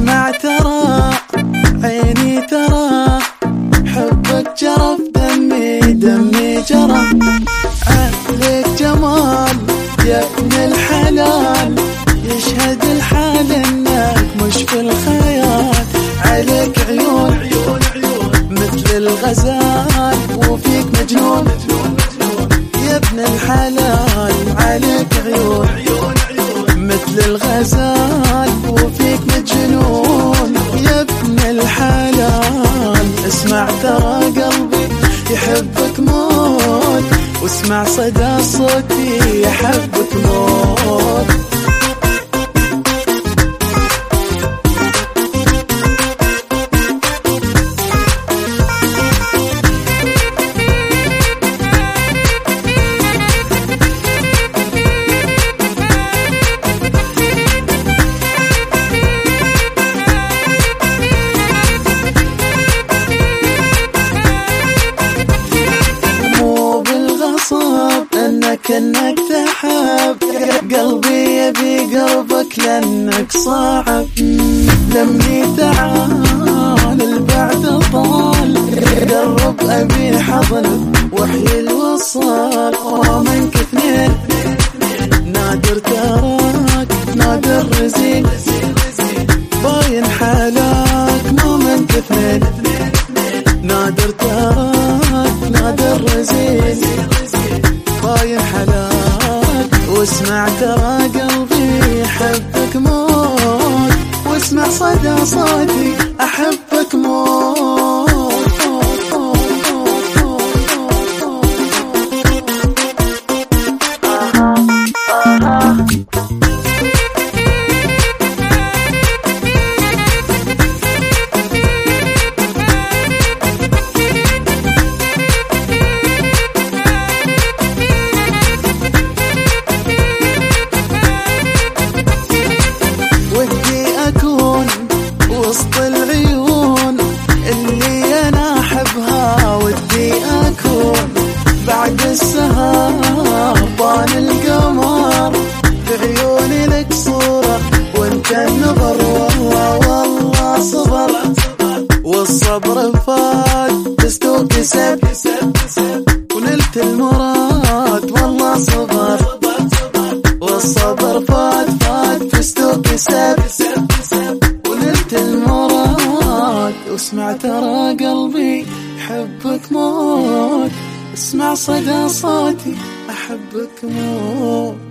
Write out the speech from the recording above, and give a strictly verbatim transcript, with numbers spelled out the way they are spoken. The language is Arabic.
اسمع ترى عيني ترى حبك جرى في دمي دمي جرى. عليك جمال يا ابن الحلال يشهد الحال انك مش في الخيال. عليك عيون عيون عيون مثل الغزال وفيك مجنون يا ابن الحلال. عليك عيون عيون عيون مثل الغزال وفيك مجنون يا ابن الحلال. اسمع ترى قلبي يحبك موت واسمع صدى صوتي يحبك موت. كأنك تحب قلبي يبي قربك لأنك صعب. لمني تعال البعد طال قرب أبي حضن وحي الوصال. ومنك اثنين نادر تراك نادر رزيق باين حالك. مو منك اثنين نادر تراك نادر رزيق باين حلاك. واسمع ترى قلبي يحبك موت واسمع صدى صوتي أحبك موت. وسط العيون اللي أنا أحبها ودي أكون بعد السهر بان القمر بعيوني لك صورة وانت النظر. والله والله صبر والصبر فات فزت وكسب ونلت المراد. والله صبر والصبر فات فات فزت وكسب ونلت المراد. واسمع ترى قلبي يحبك موت اسمع صدى صوتي أحبك موت.